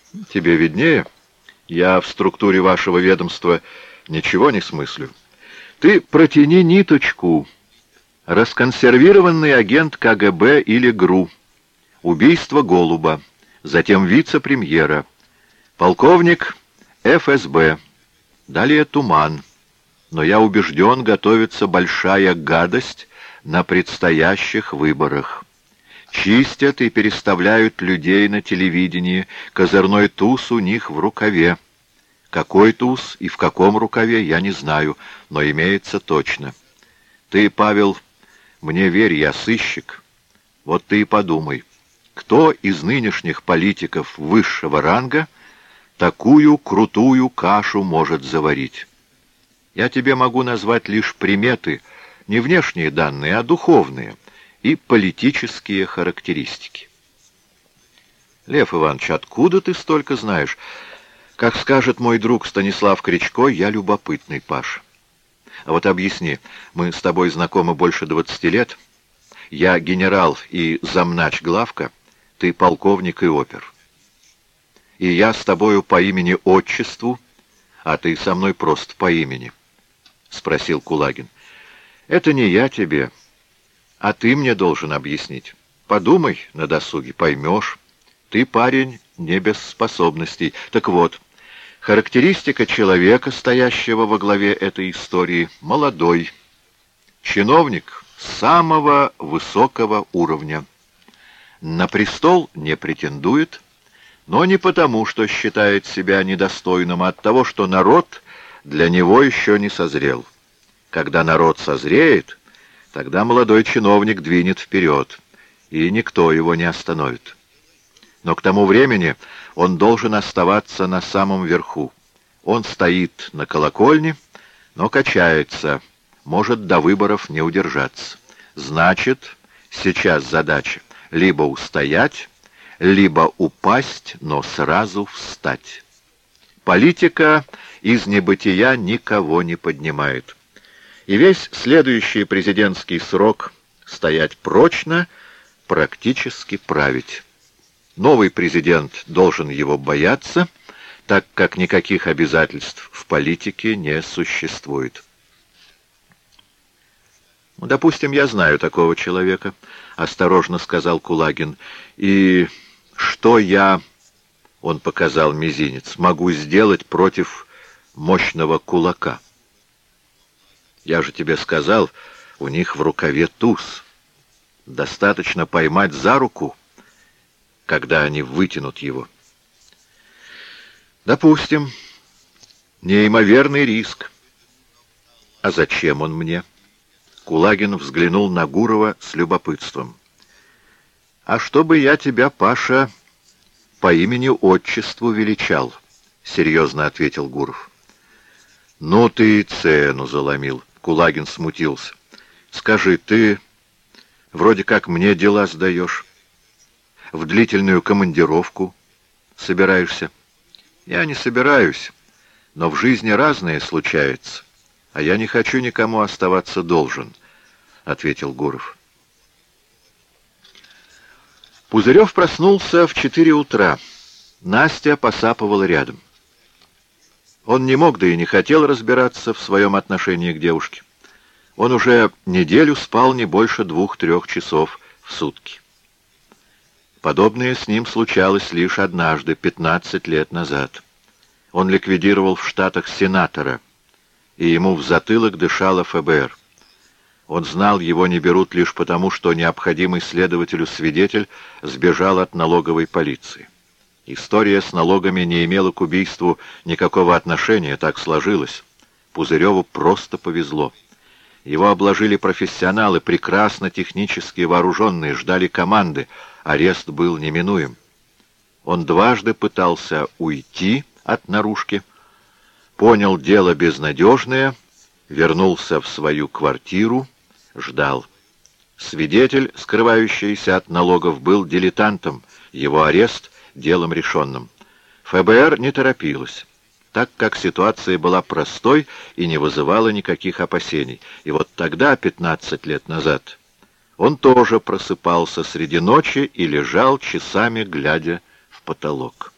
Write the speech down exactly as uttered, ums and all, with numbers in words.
Тебе виднее. Я в структуре вашего ведомства ничего не смыслю. Ты протяни ниточку. Расконсервированный агент КГБ или ГРУ. Убийство Голуба. Затем вице-премьера. Полковник ФСБ. Далее Туман. Но я убежден, готовится большая гадость на предстоящих выборах. Чистят и переставляют людей на телевидении, козырной туз у них в рукаве. Какой туз и в каком рукаве, я не знаю, но имеется точно. Ты, Павел, мне верь, я сыщик. Вот ты и подумай, кто из нынешних политиков высшего ранга такую крутую кашу может заварить? Я тебе могу назвать лишь приметы, не внешние данные, а духовные и политические характеристики. Лев Иванович, откуда ты столько знаешь? Как скажет мой друг Станислав Кричко, я любопытный, Паша. А вот объясни, мы с тобой знакомы больше двадцати лет, я генерал и замнач главка, ты полковник и опер. И я с тобою по имени-отчеству, а ты со мной просто по имени, — спросил Кулагин. Это не я тебе, а ты мне должен объяснить. Подумай на досуге, поймешь. Ты, парень, не без способностей. Так вот, характеристика человека, стоящего во главе этой истории, молодой, чиновник самого высокого уровня. На престол не претендует, но не потому, что считает себя недостойным, а от того, что народ для него еще не созрел. Когда народ созреет, тогда молодой чиновник двинет вперед, и никто его не остановит. Но к тому времени он должен оставаться на самом верху. Он стоит на колокольне, но качается, может до выборов не удержаться. Значит, сейчас задача либо устоять, либо упасть, но сразу встать. Политика из небытия никого не поднимает. И весь следующий президентский срок стоять прочно, практически править. Новый президент должен его бояться, так как никаких обязательств в политике не существует. «Ну, допустим, я знаю такого человека», — осторожно сказал Кулагин. «И что я, — он показал мизинец, — могу сделать против мощного кулака? Я же тебе сказал, у них в рукаве туз. Достаточно поймать за руку, когда они вытянут его». «Допустим, неимоверный риск. А зачем он мне?» Кулагин взглянул на Гурова с любопытством. «А чтобы я тебя, Паша, по имени-отчеству величал», — серьезно ответил Гуров. «Ну ты и цену заломил», — Кулагин смутился. «Скажи, ты вроде как мне дела сдаешь, в длительную командировку собираешься?» «Я не собираюсь, но в жизни разное случается, а я не хочу никому оставаться должен», — ответил Гуров. Пузырев проснулся в четыре утра. Настя посапывала рядом. Он не мог, да и не хотел разбираться в своем отношении к девушке. Он уже неделю спал не больше двух-трех часов в сутки. Подобное с ним случалось лишь однажды, пятнадцать лет назад. Он ликвидировал в Штатах сенатора, и ему в затылок дышало ФБР. Он знал, его не берут лишь потому, что необходимый следователю свидетель сбежал от налоговой полиции. История с налогами не имела к убийству никакого отношения, так сложилось. Пузыреву просто повезло. Его обложили профессионалы, прекрасно технически вооруженные, ждали команды. Арест был неминуем. Он дважды пытался уйти от наружки, понял дело безнадежное, вернулся в свою квартиру, ждал. Свидетель, скрывающийся от налогов, был дилетантом, его арест — делом решенным. ФБР не торопилось, так как ситуация была простой и не вызывала никаких опасений. И вот тогда, пятнадцать лет назад, он тоже просыпался среди ночи и лежал часами, глядя в потолок.